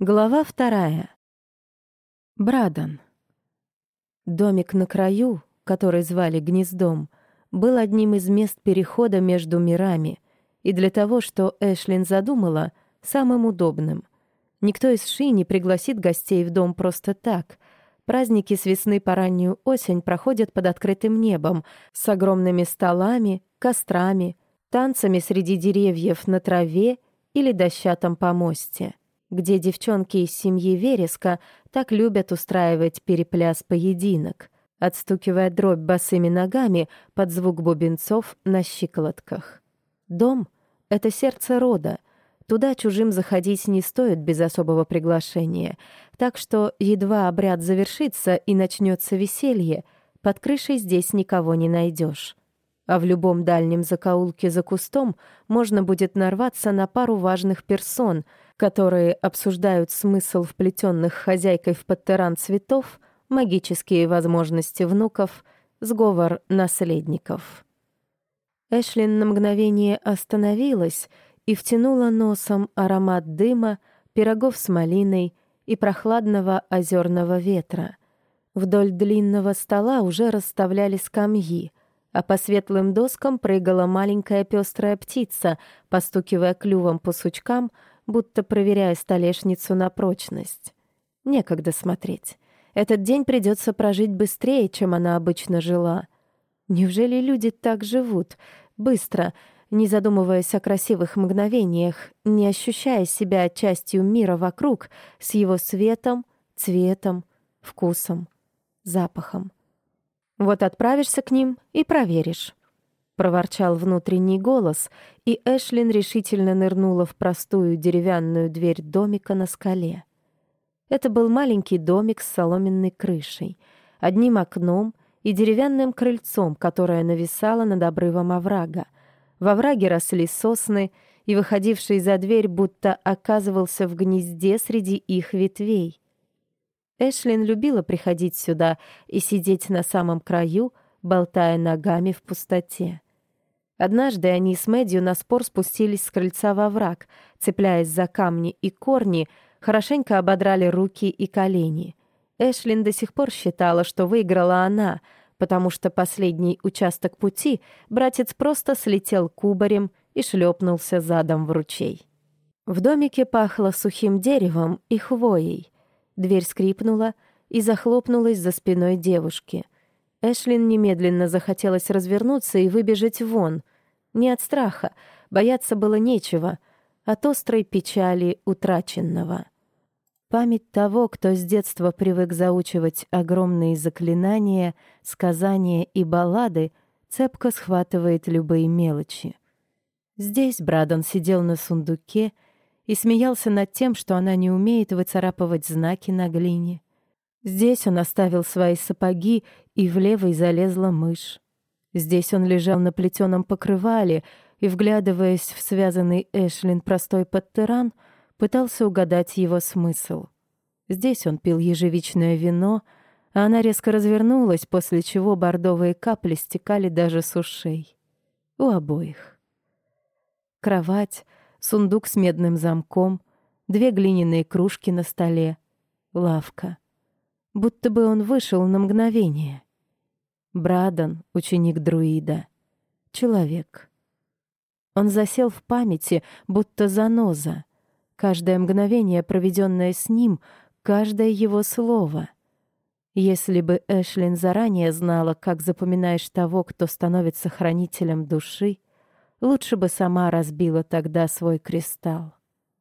Глава 2. Брадан. Домик на краю, который звали Гнездом, был одним из мест перехода между мирами, и для того, что Эшлин задумала, самым удобным. Никто из Ши не пригласит гостей в дом просто так. Праздники с весны по раннюю осень проходят под открытым небом, с огромными столами, кострами, танцами среди деревьев на траве или дощатом помосте, где девчонки из семьи Вереска так любят устраивать перепляс-поединок, отстукивая дробь босыми ногами под звук бубенцов на щиколотках. Дом — это сердце рода. Туда чужим заходить не стоит без особого приглашения, так что едва обряд завершится и начнется веселье, под крышей здесь никого не найдешь. А в любом дальнем закоулке за кустом можно будет нарваться на пару важных персон, которые обсуждают смысл вплетенных хозяйкой в подтеран цветов, магические возможности внуков, сговор наследников. Эшлин на мгновение остановилась и втянула носом аромат дыма, пирогов с малиной и прохладного озерного ветра. Вдоль длинного стола уже расставляли скамьи, а по светлым доскам прыгала маленькая пестрая птица, постукивая клювом по сучкам, будто проверяя столешницу на прочность. Некогда смотреть. Этот день придется прожить быстрее, чем она обычно жила. Неужели люди так живут? Быстро, не задумываясь о красивых мгновениях, не ощущая себя частью мира вокруг, с его светом, цветом, вкусом, запахом. Вот отправишься к ним и проверишь. Проворчал внутренний голос, и Эшлин решительно нырнула в простую деревянную дверь домика на скале. Это был маленький домик с соломенной крышей, одним окном и деревянным крыльцом, которое нависало над обрывом оврага. В овраге росли сосны, и выходивший за дверь будто оказывался в гнезде среди их ветвей. Эшлин любила приходить сюда и сидеть на самом краю, болтая ногами в пустоте. Однажды они с Мэдью на спор спустились с крыльца во враг, цепляясь за камни и корни, хорошенько ободрали руки и колени. Эшлин до сих пор считала, что выиграла она, потому что последний участок пути братец просто слетел кубарем и шлепнулся задом в ручей. В домике пахло сухим деревом и хвоей. Дверь скрипнула и захлопнулась за спиной девушки. Эшлин немедленно захотелось развернуться и выбежать вон. Не от страха, бояться было нечего, от острой печали утраченного. Память того, кто с детства привык заучивать огромные заклинания, сказания и баллады, цепко схватывает любые мелочи. Здесь Брадан сидел на сундуке и смеялся над тем, что она не умеет выцарапывать знаки на глине. Здесь он оставил свои сапоги, и в левой залезла мышь. Здесь он лежал на плетеном покрывале и, вглядываясь в связанный Эшлин простой подтеран, пытался угадать его смысл. Здесь он пил ежевичное вино, а она резко развернулась, после чего бордовые капли стекали даже с ушей. У обоих. Кровать, сундук с медным замком, 2 глиняные кружки на столе, лавка. Будто бы он вышел на мгновение. Брадан, ученик друида. Человек. Он засел в памяти, будто заноза. Каждое мгновение, проведенное с ним, каждое его слово. Если бы Эшлин заранее знала, как запоминаешь того, кто становится хранителем души, лучше бы сама разбила тогда свой кристалл.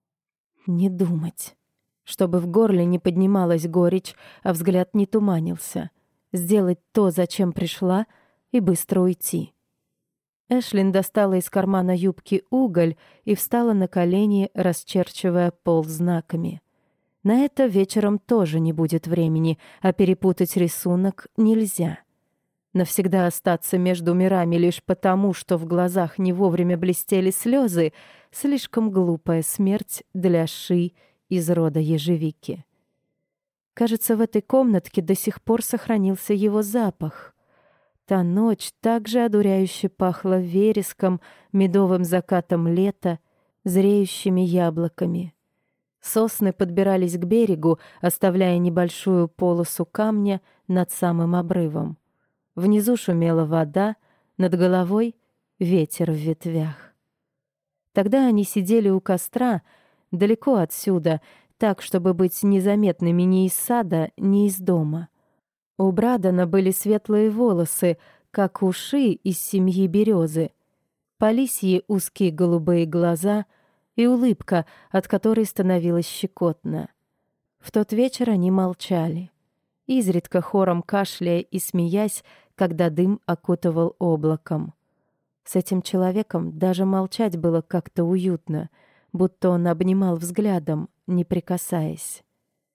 Не думать. Чтобы в горле не поднималась горечь, а взгляд не туманился. Сделать то, зачем пришла, и быстро уйти. Эшлин достала из кармана юбки уголь и встала на колени, расчерчивая пол знаками. На это вечером тоже не будет времени, а перепутать рисунок нельзя. Навсегда остаться между мирами лишь потому, что в глазах не вовремя блестели слезы, слишком глупая смерть для Ши из рода ежевики. Кажется, в этой комнатке до сих пор сохранился его запах. Та ночь также одуряюще пахла вереском, медовым закатом лета, зреющими яблоками. Сосны подбирались к берегу, оставляя небольшую полосу камня над самым обрывом. Внизу шумела вода, над головой — ветер в ветвях. Тогда они сидели у костра, далеко отсюда, так, чтобы быть незаметными ни из сада, ни из дома. У Брадана были светлые волосы, как у Ши из семьи Березы, по лисьи узкие голубые глаза и улыбка, от которой становилось щекотно. В тот вечер они молчали, изредка хором кашляя и смеясь, когда дым окутывал облаком. С этим человеком даже молчать было как-то уютно, будто он обнимал взглядом, не прикасаясь.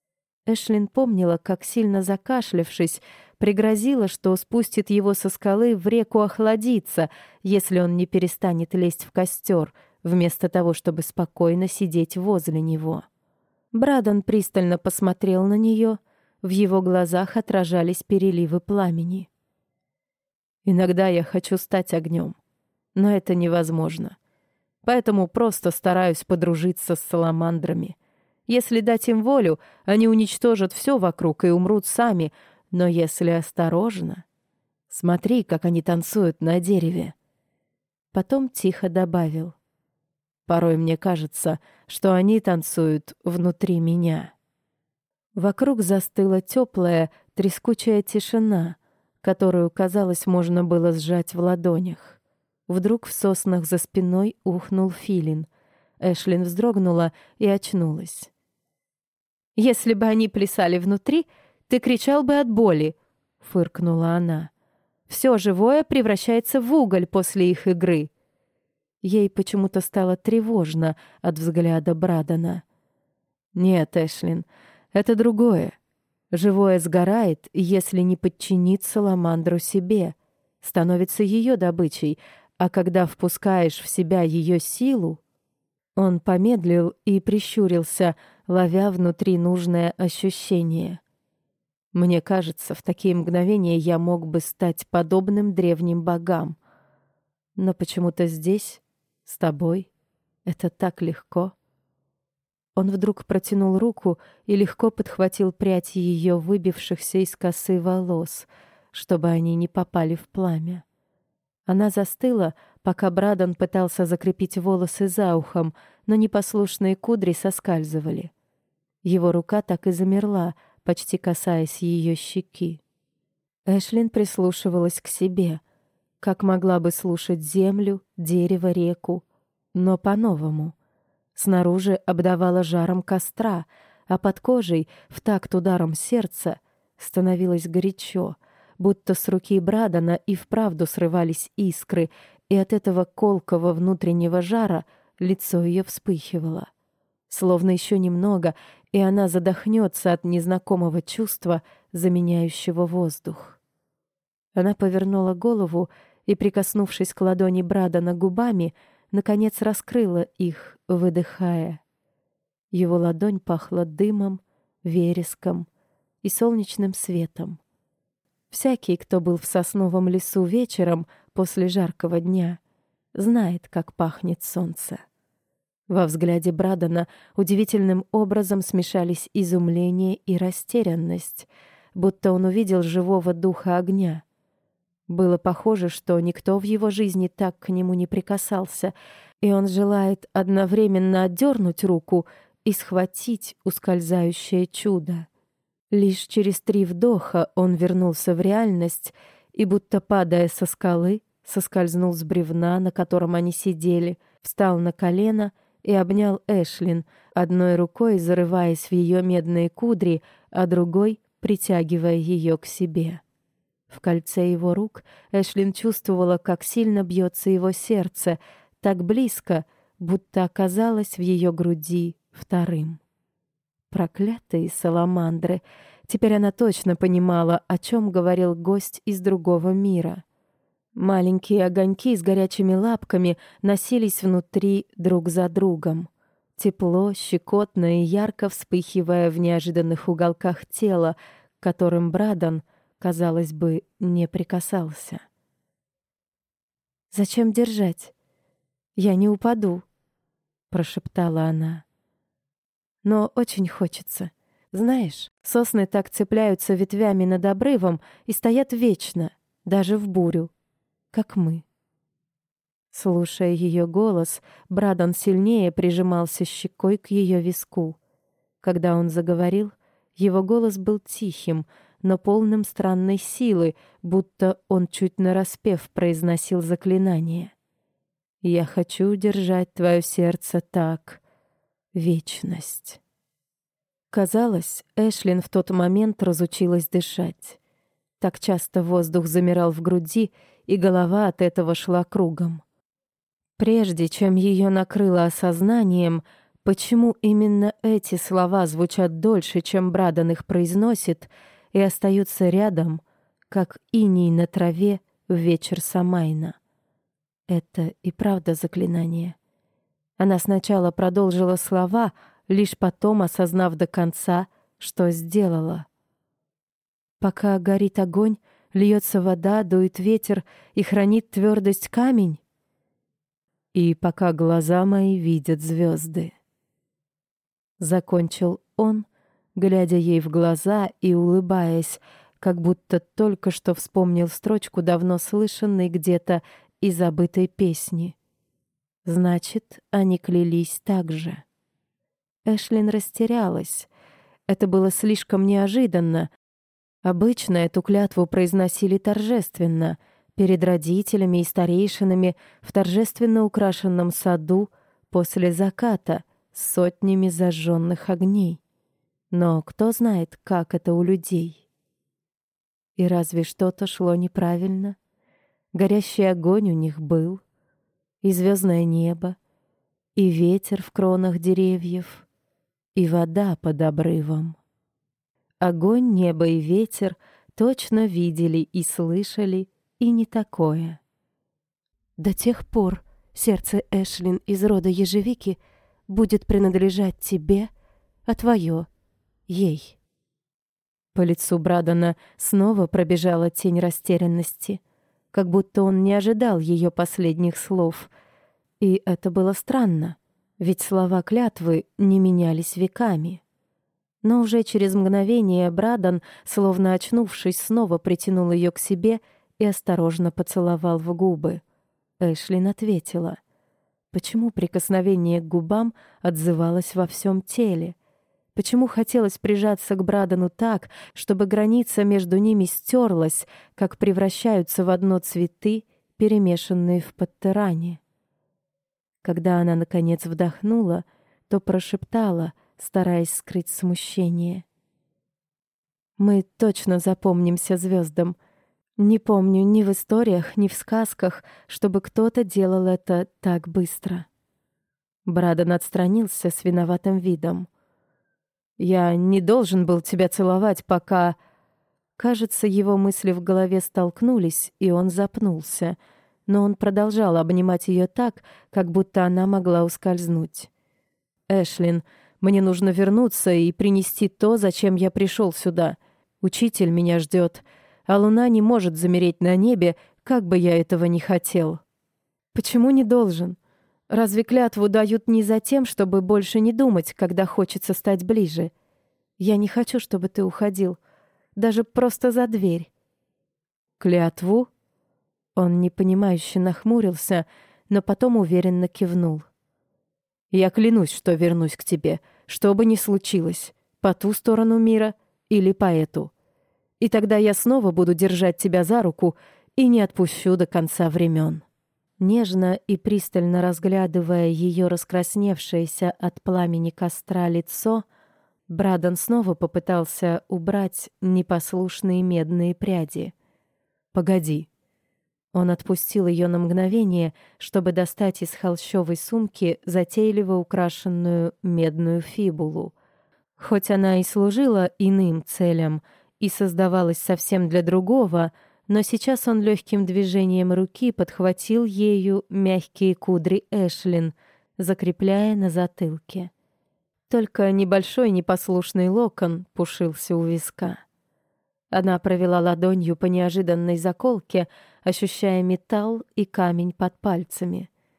Эшлин помнила, как, сильно закашлявшись, пригрозила, что спустит его со скалы в реку охладиться, если он не перестанет лезть в костер, вместо того, чтобы спокойно сидеть возле него. Брадан пристально посмотрел на нее, в его глазах отражались переливы пламени. «Иногда я хочу стать огнем, но это невозможно. Поэтому просто стараюсь подружиться с саламандрами. Если дать им волю, они уничтожат все вокруг и умрут сами, но если осторожно... Смотри, как они танцуют на дереве». Потом тихо добавил: «Порой мне кажется, что они танцуют внутри меня». Вокруг застыла теплая, трескучая тишина, которую, казалось, можно было сжать в ладонях. Вдруг в соснах за спиной ухнул филин. Эшлин вздрогнула и очнулась. «Если бы они плясали внутри, ты кричал бы от боли», — фыркнула она. «Все живое превращается в уголь после их игры». Ей почему-то стало тревожно от взгляда Брадана. «Нет, Эшлин, это другое. Живое сгорает, если не подчинит саламандру себе, становится ее добычей, а когда впускаешь в себя ее силу...» Он помедлил и прищурился, ловя внутри нужное ощущение. «Мне кажется, в такие мгновения я мог бы стать подобным древним богам. Но почему-то здесь, с тобой, это так легко». Он вдруг протянул руку и легко подхватил прядь ее выбившихся из косы волос, чтобы они не попали в пламя. Она застыла, пока Брадан пытался закрепить волосы за ухом, но непослушные кудри соскальзывали. Его рука так и замерла, почти касаясь ее щеки. Эшлин прислушивалась к себе, как могла бы слушать землю, дерево, реку, но по-новому. Снаружи обдавало жаром костра, а под кожей, в такт ударом сердца, становилось горячо, будто с руки Брадана и вправду срывались искры, и от этого колкого внутреннего жара лицо ее вспыхивало. Словно еще немного, и она задохнется от незнакомого чувства, заменяющего воздух. Она повернула голову и, прикоснувшись к ладони Брадана губами, наконец раскрыла их, выдыхая. Его ладонь пахла дымом, вереском и солнечным светом. Всякий, кто был в сосновом лесу вечером после жаркого дня, знает, как пахнет солнце. Во взгляде Брадана удивительным образом смешались изумление и растерянность, будто он увидел живого духа огня. Было похоже, что никто в его жизни так к нему не прикасался, и он желает одновременно отдернуть руку и схватить ускользающее чудо. Лишь через 3 вдоха он вернулся в реальность и, будто падая со скалы, соскользнул с бревна, на котором они сидели, встал на колено и обнял Эшлин, одной рукой зарываясь в ее медные кудри, а другой притягивая ее к себе. В кольце его рук Эшлин чувствовала, как сильно бьется его сердце, так близко, будто оказалась в ее груди вторым. Проклятые саламандры! Теперь она точно понимала, о чем говорил гость из другого мира. Маленькие огоньки с горячими лапками носились внутри друг за другом. Тепло, щекотно и ярко вспыхивая в неожиданных уголках тела, к которым Брадан, казалось бы, не прикасался. «Зачем держать? Я не упаду», — прошептала она. но очень хочется. Знаешь, сосны так цепляются ветвями над обрывом и стоят вечно, даже в бурю, как мы. Слушая ее голос, Брадон сильнее прижимался щекой к ее виску. Когда он заговорил, его голос был тихим, но полным странной силы, будто он чуть нараспев произносил заклинание. «Я хочу держать твое сердце так. Вечность». Казалось, Эшлин в тот момент разучилась дышать. Так часто воздух замирал в груди, и голова от этого шла кругом. Прежде чем ее накрыло осознанием, почему именно эти слова звучат дольше, чем Брадон их произносит, и остаются рядом, как иней на траве в вечер Самайна. Это и правда заклинание. Она сначала продолжила слова, лишь потом осознав до конца, что сделала. Пока горит огонь, льется вода, дует ветер и хранит твердость камень. И пока глаза мои видят звезды. Закончил он, глядя ей в глаза и улыбаясь, как будто только что вспомнил строчку давно слышанной где-то и забытой песни. Значит, они клялись так же. Эшлин растерялась. Это было слишком неожиданно. Обычно эту клятву произносили торжественно, перед родителями и старейшинами в торжественно украшенном саду после заката с сотнями зажженных огней. Но кто знает, как это у людей? И разве что-то шло неправильно? Горящий огонь у них был, и звездное небо, и ветер в кронах деревьев, и вода под обрывом. Огонь, небо и ветер точно видели и слышали, и не такое. До тех пор сердце Эшлин из рода ежевики будет принадлежать тебе, а твое — ей. По лицу Брадона снова пробежала тень растерянности, как будто он не ожидал ее последних слов. И это было странно, ведь слова клятвы не менялись веками. Но уже через мгновение Брадон, словно очнувшись, снова притянул ее к себе и осторожно поцеловал в губы. Эшлин ответила. Почему прикосновение к губам отзывалось во всем теле? Почему хотелось прижаться к Брадону так, чтобы граница между ними стерлась, как превращаются в одно цветы, перемешанные в подтыране? Когда она, наконец, вдохнула, то прошептала, стараясь скрыть смущение. «Мы точно запомнимся звездам. Не помню ни в историях, ни в сказках, чтобы кто-то делал это так быстро». Брадон отстранился с виноватым видом. «Я не должен был тебя целовать, пока...» Кажется, его мысли в голове столкнулись, и он запнулся, но он продолжал обнимать ее так, как будто она могла ускользнуть. «Эшлин, мне нужно вернуться и принести то, зачем я пришел сюда. Учитель меня ждет, а луна не может замереть на небе, как бы я этого ни хотел». «Почему не должен? Разве клятву дают не за тем, чтобы больше не думать, когда хочется стать ближе? Я не хочу, чтобы ты уходил, даже просто за дверь». «Клятву?» Он непонимающе нахмурился, но потом уверенно кивнул. «Я клянусь, что вернусь к тебе, что бы ни случилось, по ту сторону мира или по эту. И тогда я снова буду держать тебя за руку и не отпущу до конца времен». Нежно и пристально разглядывая ее раскрасневшееся от пламени костра лицо, Брадон снова попытался убрать непослушные медные пряди. «Погоди». Он отпустил ее на мгновение, чтобы достать из холщовой сумки затейливо украшенную медную фибулу. Хоть она и служила иным целям и создавалась совсем для другого, но сейчас он легким движением руки подхватил ею мягкие кудри Эшлин, закрепляя на затылке. Только небольшой непослушный локон пушился у виска. Она провела ладонью по неожиданной заколке, ощущая металл и камень под пальцами.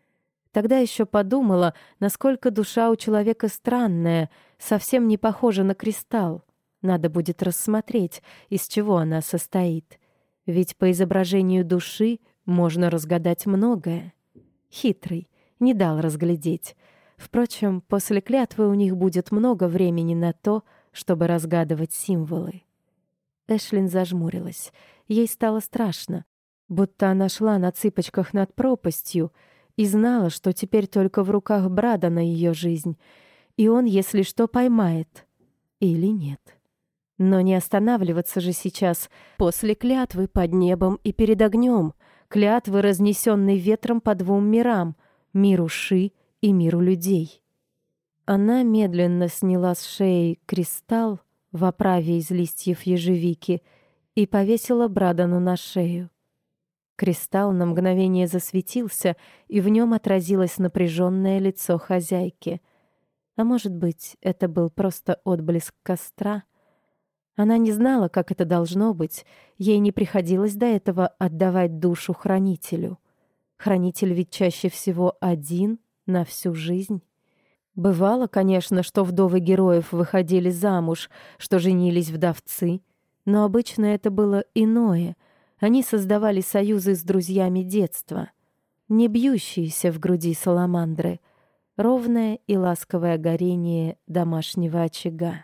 Тогда еще подумала, насколько душа у человека странная, совсем не похожа на кристалл. Надо будет рассмотреть, из чего она состоит. Ведь по изображению души можно разгадать многое. Хитрый, не дал разглядеть. Впрочем, после клятвы у них будет много времени на то, чтобы разгадывать символы. Эшлин зажмурилась. Ей стало страшно, будто она шла на цыпочках над пропастью и знала, что теперь только в руках Брадана ее жизнь, и он, если что, поймает. Или нет. Но не останавливаться же сейчас, после клятвы под небом и перед огнем, клятвы, разнесенной ветром по двум мирам — миру Ши и миру людей. Она медленно сняла с шеи кристалл в оправе из листьев ежевики и повесила Брадану на шею. Кристалл на мгновение засветился, и в нем отразилось напряженное лицо хозяйки. А может быть, это был просто отблеск костра? Она не знала, как это должно быть. Ей не приходилось до этого отдавать душу хранителю. Хранитель ведь чаще всего один на всю жизнь. Бывало, конечно, что вдовы героев выходили замуж, что женились вдовцы, но обычно это было иное. Они создавали союзы с друзьями детства, не бьющиеся в груди саламандры, ровное и ласковое горение домашнего очага.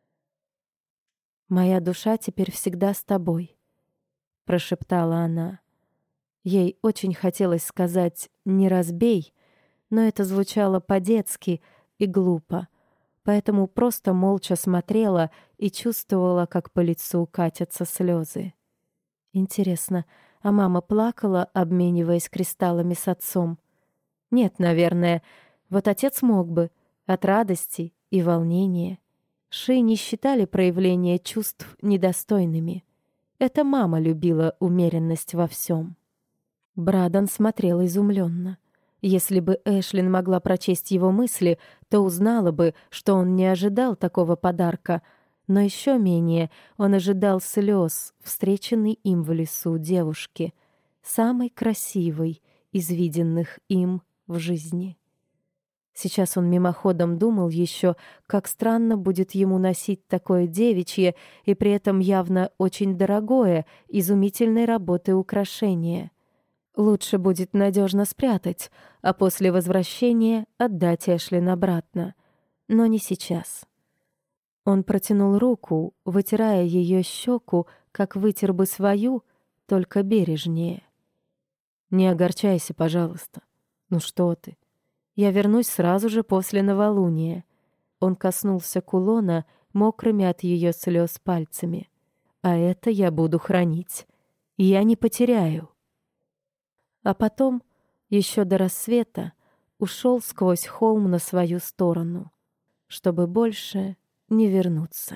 «Моя душа теперь всегда с тобой», — прошептала она. Ей очень хотелось сказать «не разбей», но это звучало по-детски и глупо, поэтому просто молча смотрела и чувствовала, как по лицу катятся слезы. Интересно, а мама плакала, обмениваясь кристаллами с отцом? Нет, наверное. Вот отец мог бы, от радости и волнения. Ши не считали проявления чувств недостойными. Это мама любила умеренность во всем. Брадан смотрел изумленно. Если бы Эшлин могла прочесть его мысли, то узнала бы, что он не ожидал такого подарка, но еще менее он ожидал слез, встреченной им в лесу девушки, самой красивой из виденных им в жизни. Сейчас он мимоходом думал еще, как странно будет ему носить такое девичье и при этом явно очень дорогое, изумительной работы украшение. Лучше будет надежно спрятать, а после возвращения отдать Эшлин обратно. Но не сейчас. Он протянул руку, вытирая ее щеку, как вытер бы свою, только бережнее. «Не огорчайся, пожалуйста. Ну что ты? Я вернусь сразу же после новолуния». Он коснулся кулона мокрыми от ее слез пальцами. «А это я буду хранить. Я не потеряю». А потом, еще до рассвета, ушел сквозь холм на свою сторону, чтобы больше не вернуться.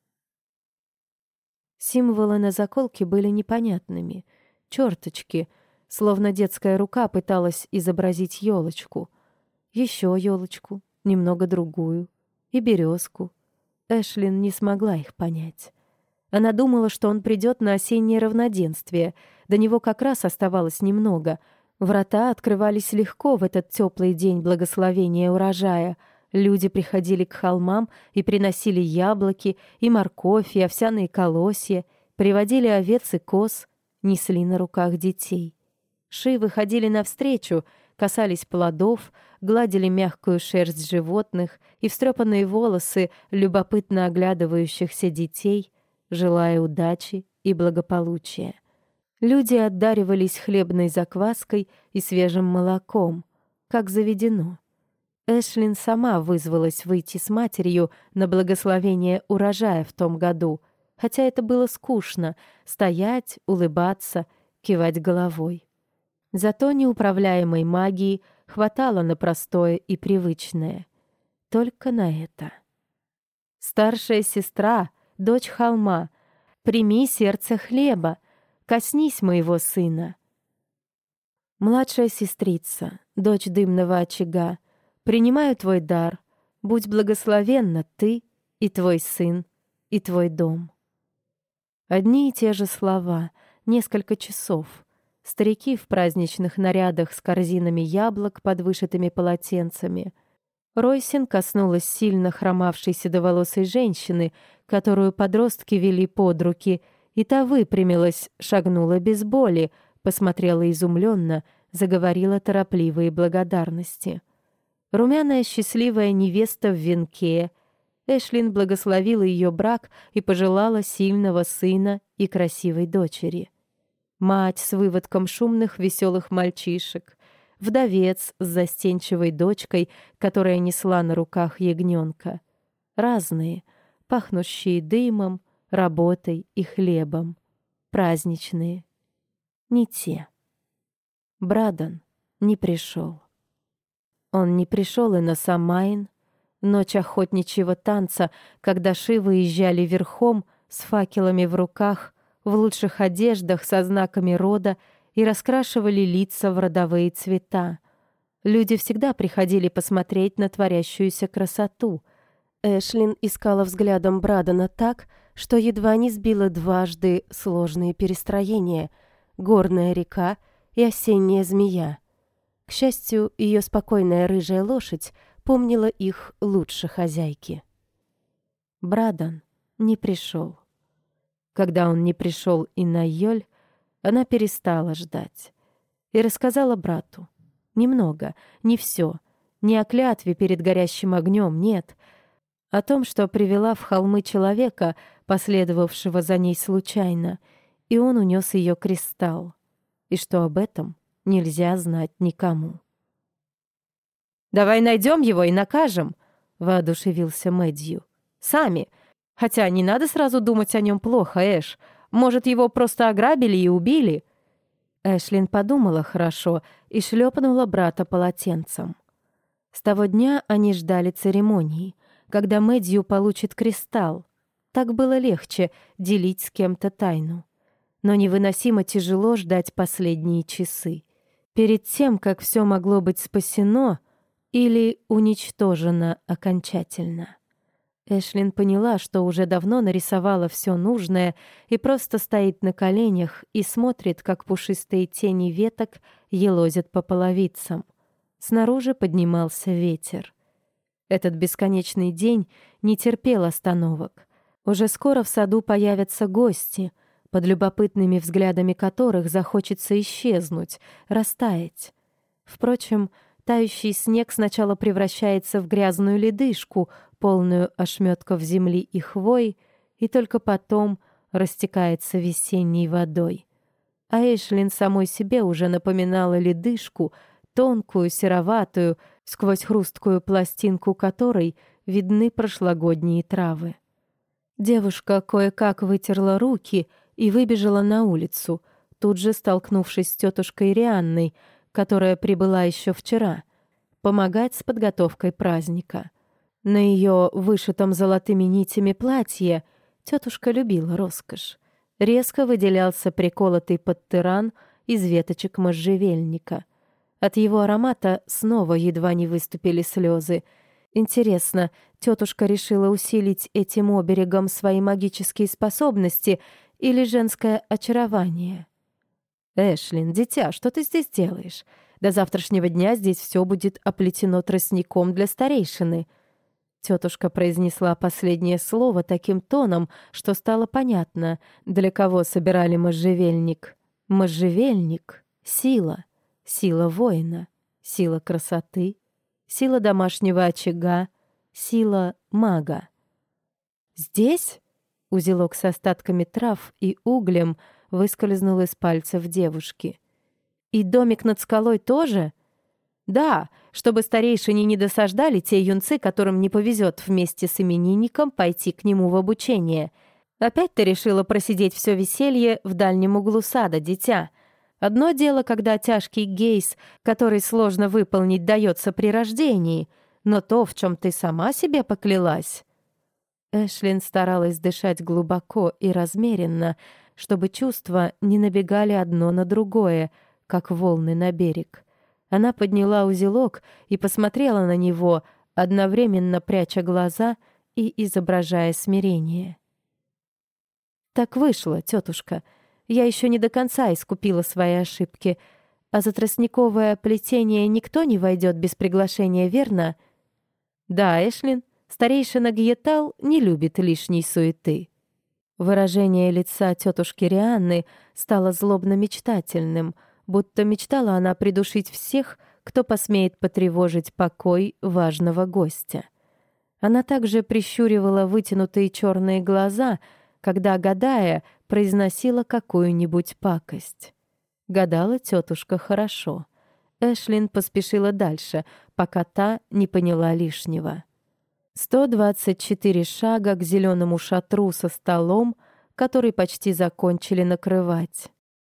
Символы на заколке были непонятными. Черточки, словно детская рука пыталась изобразить елочку. Еще елочку, немного другую, и березку. Эшлин не смогла их понять. Она думала, что он придет на осеннее равноденствие. До него как раз оставалось немного. Врата открывались легко в этот теплый день благословения урожая. Люди приходили к холмам и приносили яблоки, и морковь, и овсяные колосья, приводили овец и коз, несли на руках детей. Ши выходили навстречу, касались плодов, гладили мягкую шерсть животных и встрепанные волосы любопытно оглядывающихся детей, желая удачи и благополучия. Люди отдаривались хлебной закваской и свежим молоком, как заведено. Эшлин сама вызвалась выйти с матерью на благословение урожая в том году, хотя это было скучно — стоять, улыбаться, кивать головой. Зато неуправляемой магии хватало на простое и привычное. Только на это. «Старшая сестра, дочь холма, прими сердце хлеба, коснись моего сына». «Младшая сестрица, дочь дымного очага, принимаю твой дар, будь благословенна ты и твой сын, и твой дом». Одни и те же слова, несколько часов. старики в праздничных нарядах с корзинами яблок под вышитыми полотенцами. Ройсин коснулась сильно хромавшей седоволосой женщины, которую подростки вели под руки, и та выпрямилась, шагнула без боли, посмотрела изумленно, заговорила торопливые благодарности. Румяная счастливая невеста в венке. Эшлин благословила ее брак и пожелала сильного сына и красивой дочери. Мать с выводком шумных веселых мальчишек. Вдовец с застенчивой дочкой, которая несла на руках ягненка. Разные, пахнущие дымом, работой и хлебом. Праздничные. Не те. Брадан не пришел. Он не пришел и на Самайн, ночь охотничьего танца, когда ши выезжали верхом с факелами в руках, в лучших одеждах со знаками рода и раскрашивали лица в родовые цвета. Люди всегда приходили посмотреть на творящуюся красоту. Эшлин искала взглядом Брадана так, что едва не сбила дважды сложные перестроения — горная река и осенняя змея. К счастью, ее спокойная рыжая лошадь помнила их лучше хозяйки. Брадан не пришел. Когда он не пришел и на Йоль, она перестала ждать и рассказала брату. Немного, не все, не о клятве перед горящим огнем, нет, о том, что привела в холмы человека, последовавшего за ней случайно, и он унес ее кристалл, и что об этом нельзя знать никому. «Давай найдем его и накажем», — воодушевился Мэдью. «Сами. Хотя не надо сразу думать о нем плохо, Эш. Может, его просто ограбили и убили?» Эшлин подумала хорошо и шлепнула брата полотенцем. С того дня они ждали церемонии, когда Мэдью получит кристалл. Так было легче делить с кем-то тайну. Но невыносимо тяжело ждать последние часы. Перед тем, как все могло быть спасено или уничтожено окончательно. Эшлин поняла, что уже давно нарисовала все нужное и просто стоит на коленях и смотрит, как пушистые тени веток елозят по половицам. Снаружи поднимался ветер. Этот бесконечный день не терпел остановок. Уже скоро в саду появятся гости, под любопытными взглядами которых захочется исчезнуть, растаять. Впрочем, тающий снег сначала превращается в грязную ледышку, полную ошметков земли и хвой, и только потом растекается весенней водой. А Эшлин самой себе уже напоминала ледышку, тонкую, сероватую, сквозь хрусткую пластинку которой видны прошлогодние травы. Девушка кое-как вытерла руки и выбежала на улицу, тут же столкнувшись с тетушкой Рианной, которая прибыла еще вчера, помогать с подготовкой праздника. На ее вышитом золотыми нитями платье тетушка любила роскошь. Резко выделялся приколотый подтыран из веточек можжевельника. От его аромата снова едва не выступили слезы. Интересно, тетушка решила усилить этим оберегом свои магические способности или женское очарование? «Эшлин, дитя, что ты здесь делаешь? До завтрашнего дня здесь все будет оплетено тростником для старейшины». Тетушка произнесла последнее слово таким тоном, что стало понятно, для кого собирали можжевельник. Можжевельник — сила, сила воина, сила красоты, сила домашнего очага, сила мага. «Здесь?» — узелок с остатками трав и углем выскользнул из пальцев девушки. «И домик над скалой тоже?» «Да, чтобы старейшине не досаждали те юнцы, которым не повезет вместе с именинником пойти к нему в обучение. Опять ты решила просидеть все веселье в дальнем углу сада, дитя. Одно дело, когда тяжкий гейс, который сложно выполнить, дается при рождении, но то, в чем ты сама себе поклялась». Эшлин старалась дышать глубоко и размеренно, чтобы чувства не набегали одно на другое, как волны на берег. Она подняла узелок и посмотрела на него, одновременно пряча глаза и изображая смирение. «Так вышло, тетушка. Я еще не до конца искупила свои ошибки. А за тростниковое плетение никто не войдет без приглашения, верно? Да, Эшлин, старейшина Гьетал не любит лишней суеты. Выражение лица тетушки Рианны стало злобно-мечтательным, будто мечтала она придушить всех, кто посмеет потревожить покой важного гостя. Она также прищуривала вытянутые черные глаза, когда, гадая, произносила какую-нибудь пакость. Гадала тетушка хорошо. Эшлин поспешила дальше, пока та не поняла лишнего. 124 шага к зеленому шатру со столом, который почти закончили накрывать.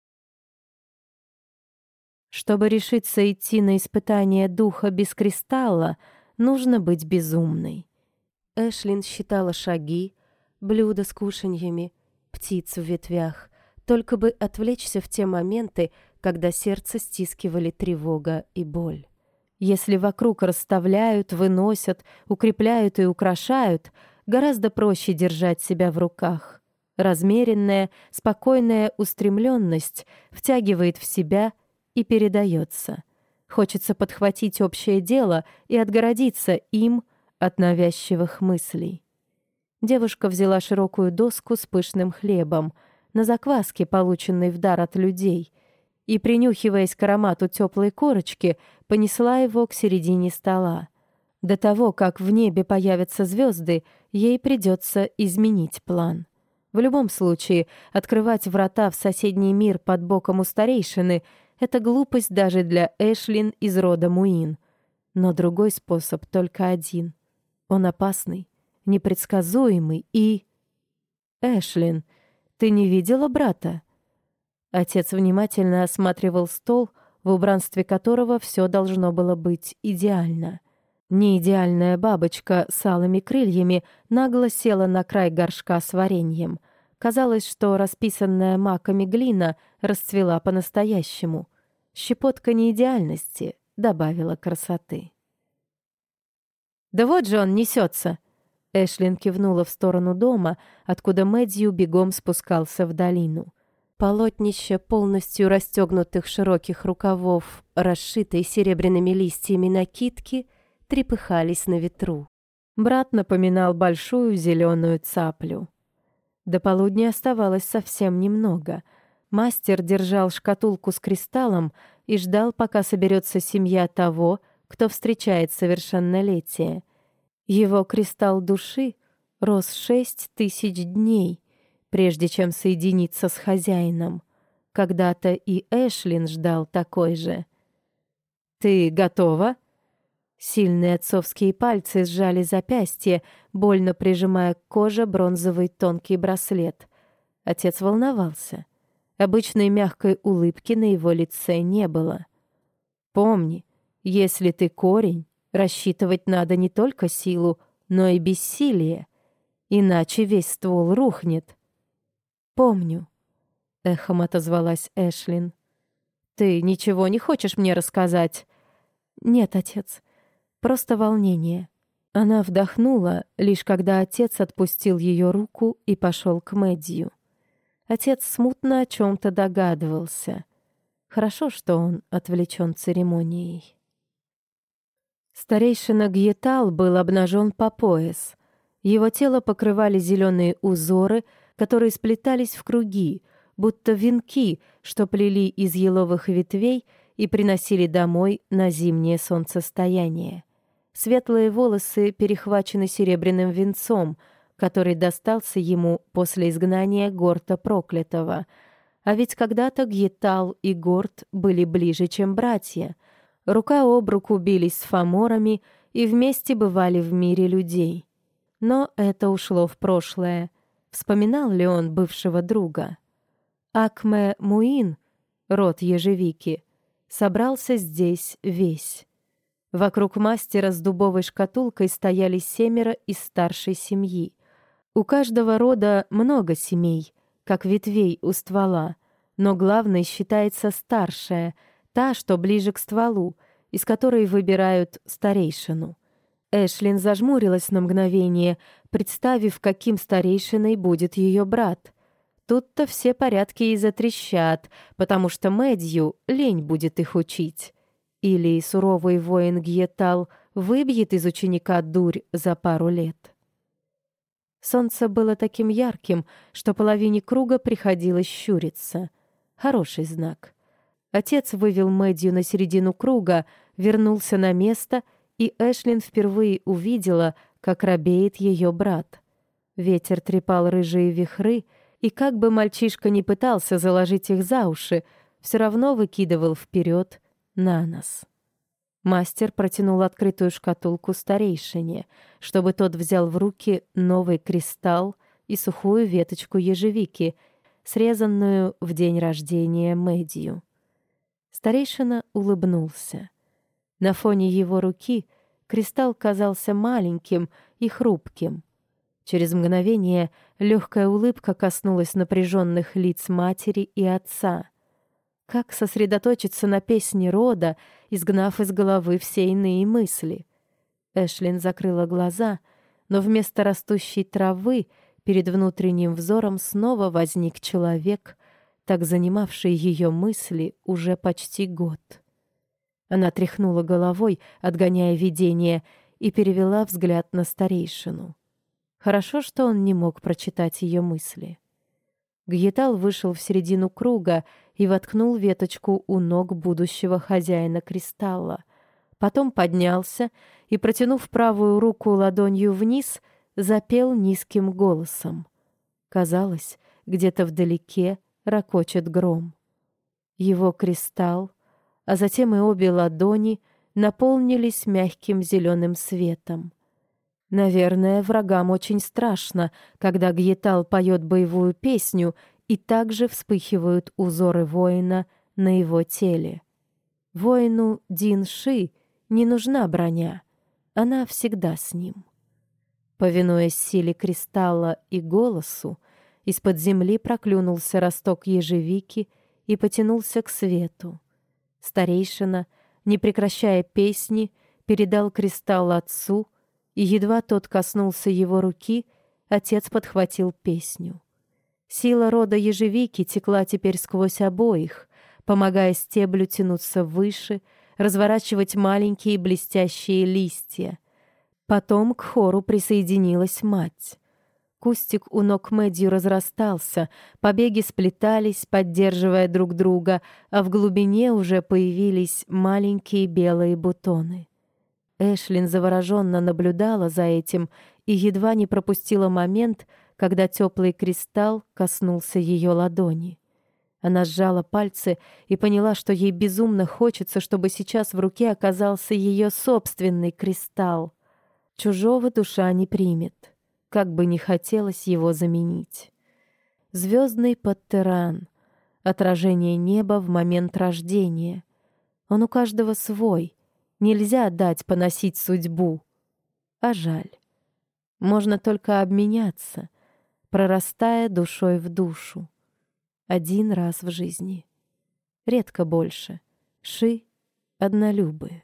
Чтобы решиться идти на испытание духа без кристалла, нужно быть безумной. Эшлин считала шаги, блюда с кушаньями, птиц в ветвях, только бы отвлечься в те моменты, когда сердце стискивали тревога и боль. Если вокруг расставляют, выносят, укрепляют и украшают, гораздо проще держать себя в руках. Размеренная, спокойная устремленность втягивает в себя и передается. Хочется подхватить общее дело и отгородиться им от навязчивых мыслей. Девушка взяла широкую доску с пышным хлебом, на закваске, полученной в дар от людей, и, принюхиваясь к аромату теплой корочки, понесла его к середине стола. До того, как в небе появятся звезды, ей придется изменить план. В любом случае, открывать врата в соседний мир под боком у старейшины — это глупость даже для Эшлин из рода Муин. Но другой способ только один. Он опасный, непредсказуемый и... «Эшлин, ты не видела брата?» Отец внимательно осматривал стол, в убранстве которого все должно было быть идеально. Неидеальная бабочка с алыми крыльями нагло села на край горшка с вареньем. Казалось, что расписанная маками глина расцвела по-настоящему. Щепотка неидеальности добавила красоты. «Да вот же он несется!» Эшлин кивнула в сторону дома, откуда Мэддью бегом спускался в долину. Полотнище полностью расстегнутых широких рукавов, расшитой серебряными листьями накидки, трепыхались на ветру. Брат напоминал большую зеленую цаплю. До полудня оставалось совсем немного. Мастер держал шкатулку с кристаллом и ждал, пока соберется семья того, кто встречает совершеннолетие. Его кристалл души рос 6000 дней, прежде чем соединиться с хозяином. Когда-то и Эшлин ждал такой же. «Ты готова?» Сильные отцовские пальцы сжали запястье, больно прижимая к коже бронзовый тонкий браслет. Отец волновался. Обычной мягкой улыбки на его лице не было. «Помни, если ты корень, рассчитывать надо не только силу, но и бессилие, иначе весь ствол рухнет». «Помню», — эхом отозвалась Эшлин. «Ты ничего не хочешь мне рассказать?» «Нет, отец, просто волнение». Она вдохнула, лишь когда отец отпустил ее руку и пошел к Мэддью. Отец смутно о чем-то догадывался. Хорошо, что он отвлечен церемонией. Старейшина Гьетал был обнажен по пояс. Его тело покрывали зеленые узоры, которые сплетались в круги, будто венки, что плели из еловых ветвей и приносили домой на зимнее солнцестояние. Светлые волосы перехвачены серебряным венцом, который достался ему после изгнания Горта Проклятого. А ведь когда-то Гьетал и Горт были ближе, чем братья. Рука об руку бились с фаморами и вместе бывали в мире людей. Но это ушло в прошлое. Вспоминал ли он бывшего друга? Акме Муин, род ежевики, собрался здесь весь. Вокруг мастера с дубовой шкатулкой стояли 7 из старшей семьи. У каждого рода много семей, как ветвей у ствола, но главной считается старшая, та, что ближе к стволу, из которой выбирают старейшину. Эшлин зажмурилась на мгновение, представив, каким старейшиной будет ее брат. Тут-то все порядки и затрещат, потому что Мэдью лень будет их учить. Или суровый воин Гьетал выбьет из ученика дурь за пару лет. Солнце было таким ярким, что половине круга приходилось щуриться. Хороший знак. Отец вывел Мэдью на середину круга, вернулся на место, и Эшлин впервые увидела, как робеет ее брат. Ветер трепал рыжие вихры, и как бы мальчишка ни пытался заложить их за уши, все равно выкидывал вперед на нос. Мастер протянул открытую шкатулку старейшине, чтобы тот взял в руки новый кристалл и сухую веточку ежевики, срезанную в день рождения Мэдью. Старейшина улыбнулся. На фоне его руки кристалл казался маленьким и хрупким. Через мгновение легкая улыбка коснулась напряженных лиц матери и отца. Как сосредоточиться на песне рода, изгнав из головы все иные мысли? Эшлин закрыла глаза, но вместо растущей травы перед внутренним взором снова возник человек, так занимавший ее мысли уже почти год. Она тряхнула головой, отгоняя видение, и перевела взгляд на старейшину. Хорошо, что он не мог прочитать ее мысли. Гьетал вышел в середину круга и воткнул веточку у ног будущего хозяина кристалла. Потом поднялся и, протянув правую руку ладонью вниз, запел низким голосом. Казалось, где-то вдалеке ракочет гром. Его кристалл, а затем и обе ладони наполнились мягким зеленым светом. Наверное, врагам очень страшно, когда Гьетал поет боевую песню, и также вспыхивают узоры воина на его теле. Воину Дин-Ши не нужна броня, она всегда с ним. Повинуясь силе кристалла и голосу, из-под земли проклюнулся росток ежевики и потянулся к свету. Старейшина, не прекращая песни, передал кристалл отцу, и едва тот коснулся его руки, отец подхватил песню. Сила рода ежевики текла теперь сквозь обоих, помогая стеблю тянуться выше, разворачивать маленькие блестящие листья. Потом к хору присоединилась мать. Кустик у ног Мэдью разрастался, побеги сплетались, поддерживая друг друга, а в глубине уже появились маленькие белые бутоны. Эшлин завороженно наблюдала за этим и едва не пропустила момент, когда теплый кристалл коснулся ее ладони. Она сжала пальцы и поняла, что ей безумно хочется, чтобы сейчас в руке оказался ее собственный кристалл. Чужого душа не примет, как бы ни хотелось его заменить. Звездный Паттеран, отражение неба в момент рождения. Он у каждого свой. Нельзя дать поносить судьбу. А жаль. Можно только обменяться, прорастая душой в душу. Один раз в жизни. Редко больше. Ши однолюбые.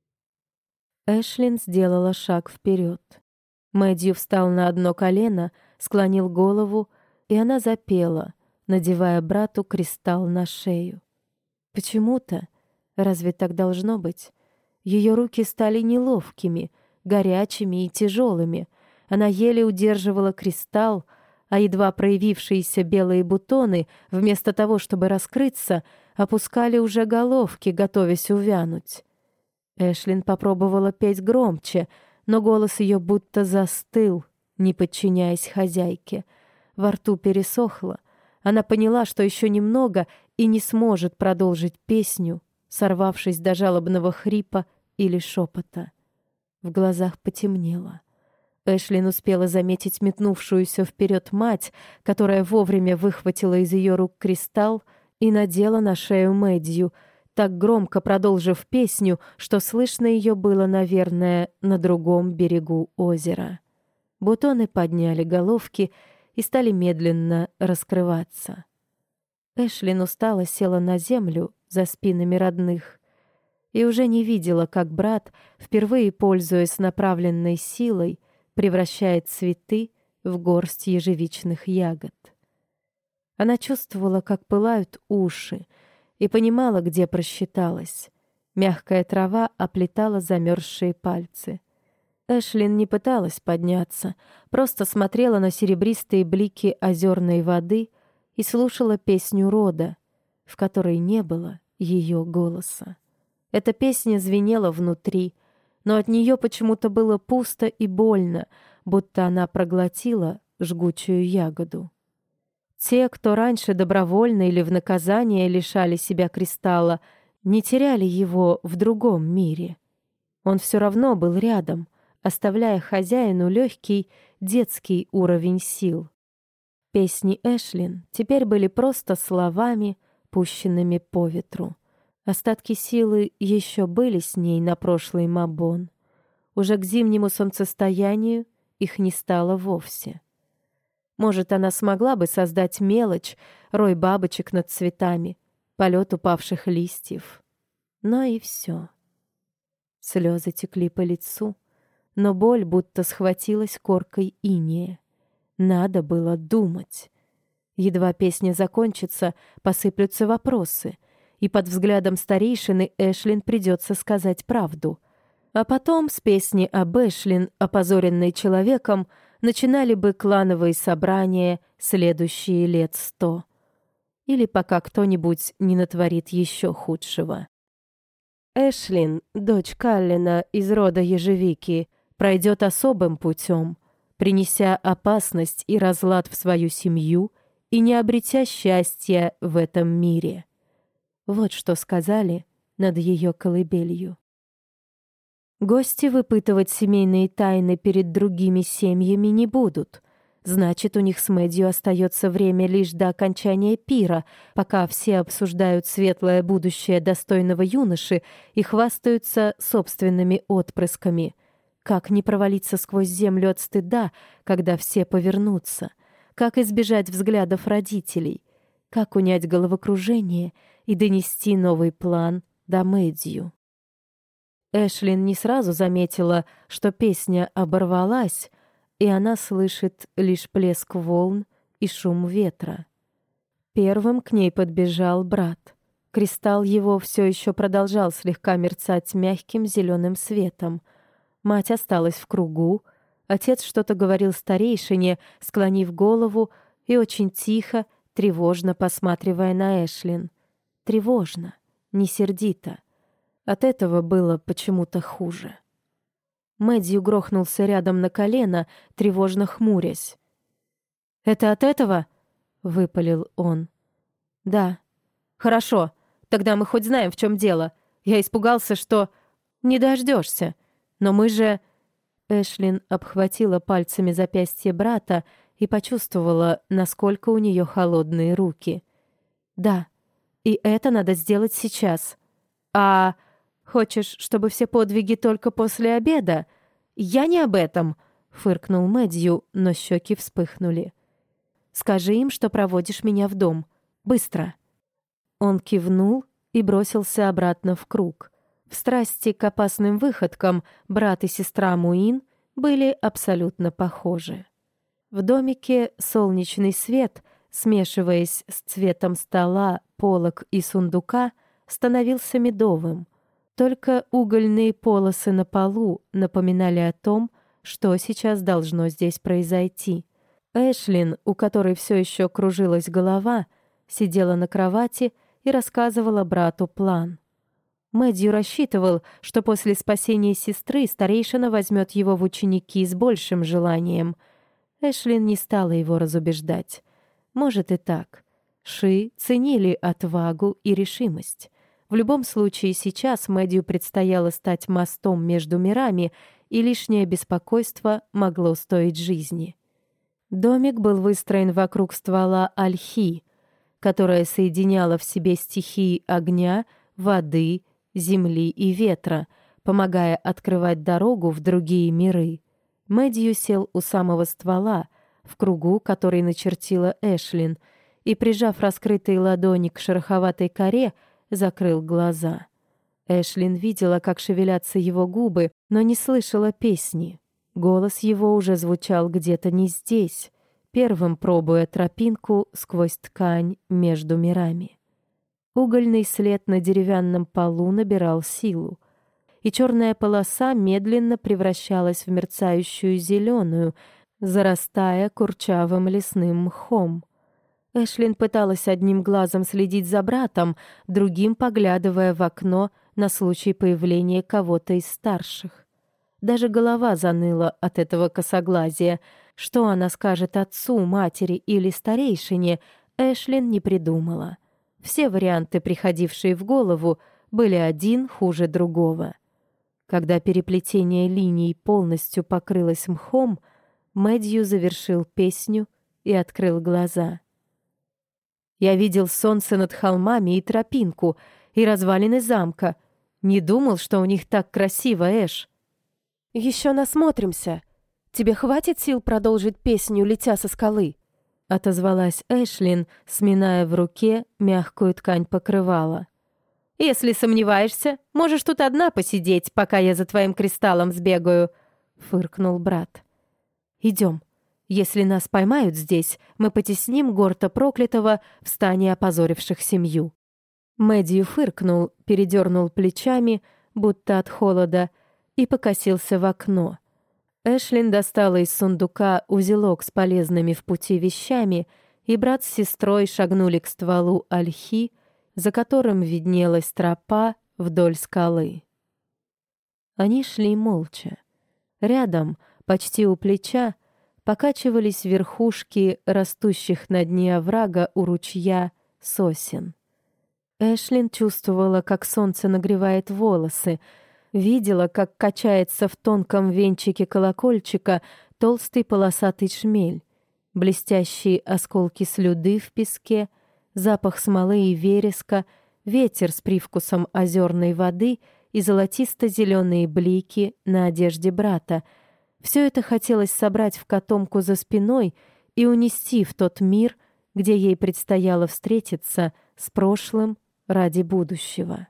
Эшлин сделала шаг вперед. Мэдью встал на одно колено, склонил голову, и она запела, надевая брату кристалл на шею. Почему-то, разве так должно быть, ее руки стали неловкими, горячими и тяжелыми. Она еле удерживала кристалл, а едва проявившиеся белые бутоны, вместо того, чтобы раскрыться, опускали уже головки, готовясь увянуть. Эшлин попробовала петь громче, но голос ее будто застыл, не подчиняясь хозяйке. Во рту пересохло. Она поняла, что еще немного и не сможет продолжить песню, сорвавшись до жалобного хрипа или шепота. В глазах потемнело. Эшлин успела заметить метнувшуюся вперед мать, которая вовремя выхватила из ее рук кристалл и надела на шею Мэдью, так громко продолжив песню, что слышно ее было, наверное, на другом берегу озера. Бутоны подняли головки и стали медленно раскрываться. Эшлин устало села на землю за спинами родных и уже не видела, как брат, впервые пользуясь направленной силой, превращает цветы в горсть ежевичных ягод. Она чувствовала, как пылают уши, и понимала, где просчиталась. Мягкая трава оплетала замерзшие пальцы. Эшлин не пыталась подняться, просто смотрела на серебристые блики озерной воды и слушала песню рода, в которой не было ее голоса. Эта песня звенела внутри, но от нее почему-то было пусто и больно, будто она проглотила жгучую ягоду. Те, кто раньше добровольно или в наказание лишали себя кристалла, не теряли его в другом мире. Он все равно был рядом, оставляя хозяину легкий детский уровень сил. Песни Эшлин теперь были просто словами, пущенными по ветру. Остатки силы еще были с ней на прошлый Мабон. Уже к зимнему солнцестоянию их не стало вовсе. Может, она смогла бы создать мелочь, рой бабочек над цветами, полет упавших листьев. Но и все. Слезы текли по лицу, но боль будто схватилась коркой инея. Надо было думать. Едва песня закончится, посыплются вопросы, и под взглядом старейшины Эшлин придется сказать правду. А потом с песни об Эшлин, опозоренной человеком, начинали бы клановые собрания следующие лет 100. Или пока кто-нибудь не натворит еще худшего. Эшлин, дочь Каллина из рода Ежевики, пройдет особым путем, принеся опасность и разлад в свою семью и не обретя счастья в этом мире. Вот что сказали над ее колыбелью. Гости выпытывать семейные тайны перед другими семьями не будут. Значит, у них с Мэдью остается время лишь до окончания пира, пока все обсуждают светлое будущее достойного юноши и хвастаются собственными отпрысками. Как не провалиться сквозь землю от стыда, когда все повернутся? Как избежать взглядов родителей? Как унять головокружение и донести новый план до Мэдью? Эшлин не сразу заметила, что песня оборвалась, и она слышит лишь плеск волн и шум ветра. Первым к ней подбежал брат. Кристалл его все еще продолжал слегка мерцать мягким зеленым светом. Мать осталась в кругу, отец что-то говорил старейшине, склонив голову и очень тихо, тревожно посматривая на Эшлин. Тревожно, не сердито. От этого было почему-то хуже. Мэдью грохнулся рядом на колено, тревожно хмурясь. «Это от этого?» — выпалил он. «Да». «Хорошо, тогда мы хоть знаем, в чем дело. Я испугался, что...» «Не дождешься. Но мы же...» Эшлин обхватила пальцами запястье брата и почувствовала, насколько у нее холодные руки. «Да, и это надо сделать сейчас. А хочешь, чтобы все подвиги только после обеда? Я не об этом», — фыркнул Мэдью, но щеки вспыхнули. «Скажи им, что проводишь меня в дом. Быстро». Он кивнул и бросился обратно в круг. В страсти к опасным выходкам брат и сестра Муин были абсолютно похожи. В домике солнечный свет, смешиваясь с цветом стола, полок и сундука, становился медовым. Только угольные полосы на полу напоминали о том, что сейчас должно здесь произойти. Эшлин, у которой все еще кружилась голова, сидела на кровати и рассказывала брату план. Мэдью рассчитывал, что после спасения сестры старейшина возьмет его в ученики с большим желанием. Эшлин не стала его разубеждать. Может и так. Ши ценили отвагу и решимость. В любом случае, сейчас Мэдью предстояло стать мостом между мирами, и лишнее беспокойство могло стоить жизни. Домик был выстроен вокруг ствола ольхи, которая соединяла в себе стихии огня, воды, земли и ветра, помогая открывать дорогу в другие миры. Мэдью сел у самого ствола, в кругу, который начертила Эшлин, и, прижав раскрытые ладони к шероховатой коре, закрыл глаза. Эшлин видела, как шевелятся его губы, но не слышала песни. Голос его уже звучал где-то не здесь. первым пробуя тропинку сквозь ткань между мирами. Угольный след на деревянном полу набирал силу, и черная полоса медленно превращалась в мерцающую зеленую, зарастая курчавым лесным мхом. Эшлин пыталась одним глазом следить за братом, другим поглядывая в окно на случай появления кого-то из старших. Даже голова заныла от этого косоглазия. Что она скажет отцу, матери или старейшине, Эшлин не придумала. Все варианты, приходившие в голову, были один хуже другого. Когда переплетение линий полностью покрылось мхом, Мэдью завершил песню и открыл глаза. «Я видел солнце над холмами и тропинку, и развалины замка. Не думал, что у них так красиво, Эш». «Еще насмотримся. Тебе хватит сил продолжить песню, летя со скалы?» — отозвалась Эшлин, сминая в руке мягкую ткань покрывала. «Если сомневаешься, можешь тут одна посидеть, пока я за твоим кристаллом сбегаю», — фыркнул брат. «Идем. Если нас поймают здесь, мы потесним Горта Проклятого в стане опозоривших семью». Мэдью фыркнул, передернул плечами, будто от холода, и покосился в окно. Эшлин достала из сундука узелок с полезными в пути вещами, и брат с сестрой шагнули к стволу ольхи, за которым виднелась тропа вдоль скалы. Они шли молча. Рядом, почти у плеча, покачивались верхушки растущих на дне оврага у ручья сосен. Эшлин чувствовала, как солнце нагревает волосы, видела, как качается в тонком венчике колокольчика толстый полосатый шмель, блестящие осколки слюды в песке, запах смолы и вереска, ветер с привкусом озерной воды и золотисто-зеленые блики на одежде брата. Все это хотелось собрать в котомку за спиной и унести в тот мир, где ей предстояло встретиться с прошлым ради будущего.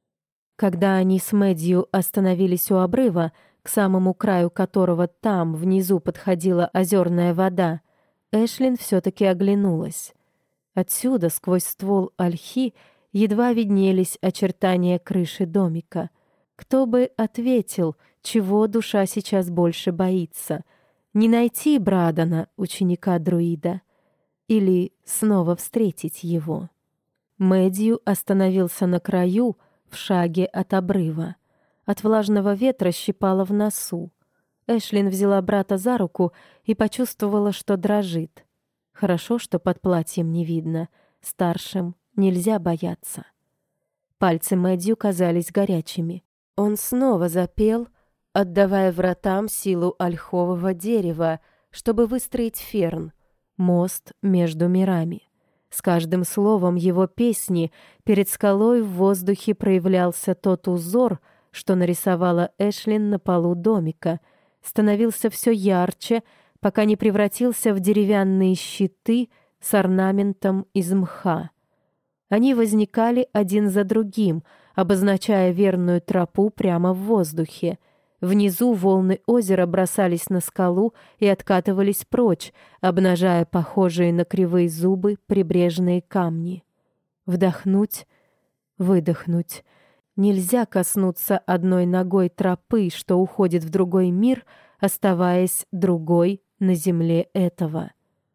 Когда они с Мэдью остановились у обрыва, к самому краю которого там, внизу, подходила озерная вода, Эшлин все-таки оглянулась. Отсюда, сквозь ствол ольхи, едва виднелись очертания крыши домика. Кто бы ответил, чего душа сейчас больше боится? Не найти Брадана, ученика-друида, или снова встретить его? Мэдью остановился на краю, в шаге от обрыва. От влажного ветра щипало в носу. Эшлин взяла брата за руку и почувствовала, что дрожит. Хорошо, что под платьем не видно. Старшим нельзя бояться. Пальцы Мэдью казались горячими. Он снова запел, отдавая вратам силу ольхового дерева, чтобы выстроить ферн, мост между мирами. С каждым словом его песни перед скалой в воздухе проявлялся тот узор, что нарисовала Эшлин на полу домика, становился все ярче, пока не превратился в деревянные щиты с орнаментом из мха. Они возникали один за другим, обозначая верную тропу прямо в воздухе. Внизу волны озера бросались на скалу и откатывались прочь, обнажая похожие на кривые зубы прибрежные камни. Вдохнуть, выдохнуть. Нельзя коснуться одной ногой тропы, что уходит в другой мир, оставаясь другой на земле этого.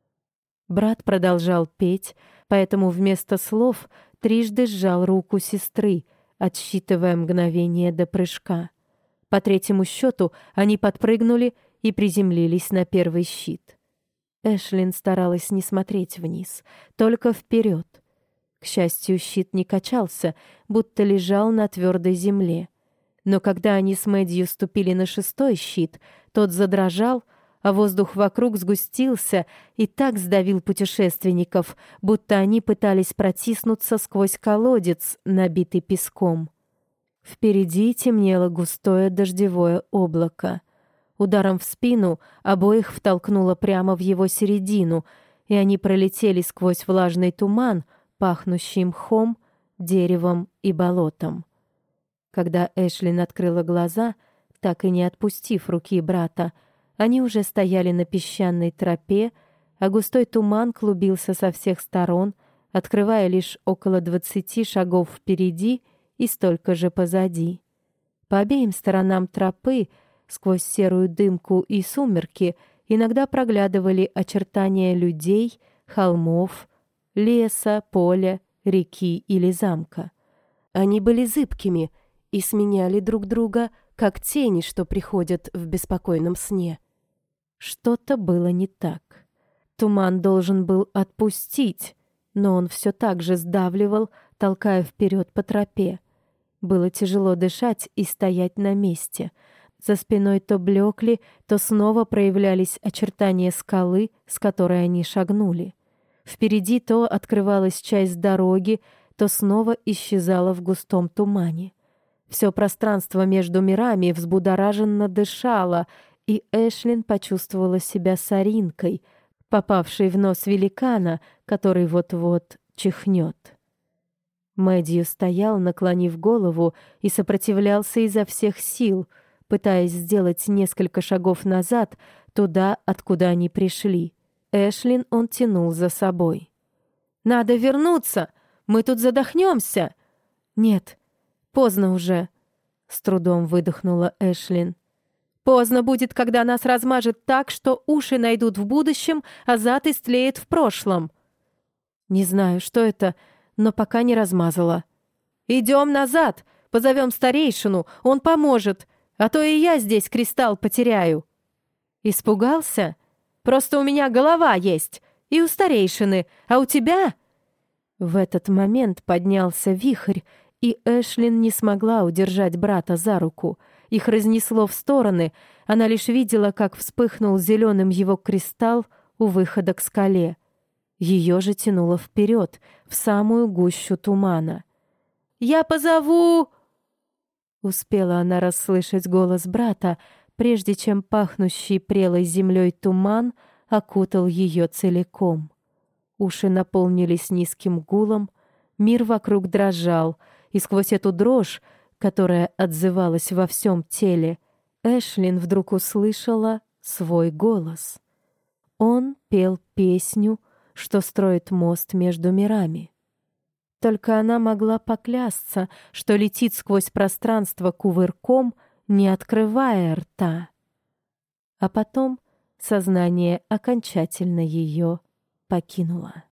Брат продолжал петь, поэтому вместо слов трижды сжал руку сестры, отсчитывая мгновение до прыжка. По третьему счету они подпрыгнули и приземлились на первый щит. Эшлин старалась не смотреть вниз, только вперед. К счастью, щит не качался, будто лежал на твердой земле. Но когда они с Мэдью ступили на шестой щит, тот задрожал, а воздух вокруг сгустился и так сдавил путешественников, будто они пытались протиснуться сквозь колодец, набитый песком. Впереди темнело густое дождевое облако. Ударом в спину обоих втолкнуло прямо в его середину, и они пролетели сквозь влажный туман, пахнущий мхом, деревом и болотом. Когда Эшлин открыла глаза, так и не отпустив руки брата, они уже стояли на песчаной тропе, а густой туман клубился со всех сторон, открывая лишь около 20 шагов впереди и столько же позади. По обеим сторонам тропы, сквозь серую дымку и сумерки, иногда проглядывали очертания людей, холмов, леса, поля, реки или замка. Они были зыбкими и сменяли друг друга, как тени, что приходят в беспокойном сне. Что-то было не так. Туман должен был отпустить, но он все так же сдавливал, толкая вперед по тропе. Было тяжело дышать и стоять на месте. За спиной то блекли, то снова проявлялись очертания скалы, с которой они шагнули. Впереди то открывалась часть дороги, то снова исчезала в густом тумане. Все пространство между мирами взбудораженно дышало, и Эшлин почувствовала себя соринкой, попавшей в нос великана, который вот-вот чихнет. Мэдью стоял, наклонив голову, и сопротивлялся изо всех сил, пытаясь сделать несколько шагов назад, туда, откуда они пришли. Эшлин он тянул за собой. «Надо вернуться! Мы тут задохнемся!» «Нет, поздно уже», — с трудом выдохнула Эшлин. «Поздно будет, когда нас размажет так, что уши найдут в будущем, а зад истлеет в прошлом». «Не знаю, что это, но пока не размазала». «Идем назад! Позовем старейшину, он поможет, а то и я здесь кристалл потеряю». «Испугался? Просто у меня голова есть, и у старейшины, а у тебя...» В этот момент поднялся вихрь, и Эшлин не смогла удержать брата за руку. Их разнесло в стороны, она лишь видела, как вспыхнул зеленым его кристалл у выхода к скале. Ее же тянуло вперед, в самую гущу тумана. «Я позову!» Успела она расслышать голос брата, прежде чем пахнущий прелой землей туман окутал ее целиком. Уши наполнились низким гулом, мир вокруг дрожал, и сквозь эту дрожь, которая отзывалась во всем теле, Эшлин вдруг услышала свой голос. Он пел песню, что строит мост между мирами. Только она могла поклясться, что летит сквозь пространство кувырком, не открывая рта. А потом сознание окончательно ее покинуло.